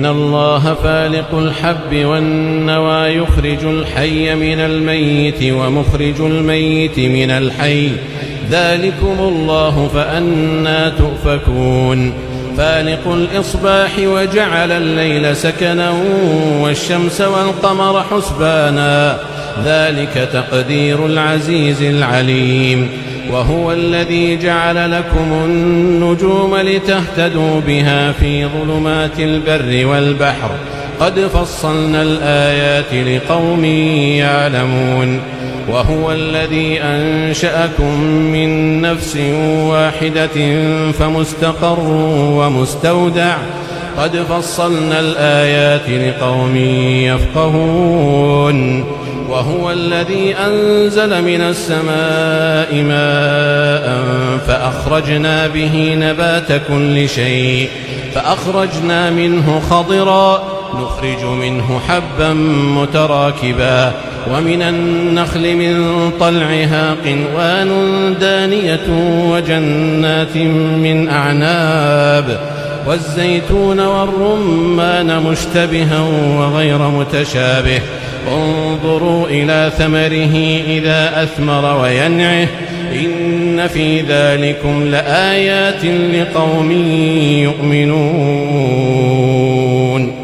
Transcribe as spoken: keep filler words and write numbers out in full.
إن الله فالق الحب والنوى يخرج الحي من الميت ومخرج الميت من الحي ذلكم الله فأنى تؤفكون فالق الإصباح وجعل الليل سكنا والشمس والقمر حسبانا ذلك تقدير العزيز العليم وهو الذي جعل لكم النجوم لتهتدوا بها في ظلمات البر والبحر قد فصلنا الآيات لقوم يعلمون وهو الذي أنشأكم من نفس واحدة فمستقر ومستودع قد فصلنا الآيات لقوم يفقهون وهو الذي أنزل من السماء ماء فأخرجنا به نبات كل شيء فأخرجنا منه خضرا نخرج منه حبا متراكبا ومن النخل من طلعها قنوان دانية وجنات من أعناب والزيتون والرمان مشتبها وغير متشابه انظروا إلى ثمره إذا أثمر وينعه إن في ذلكم لآيات لقوم يؤمنون.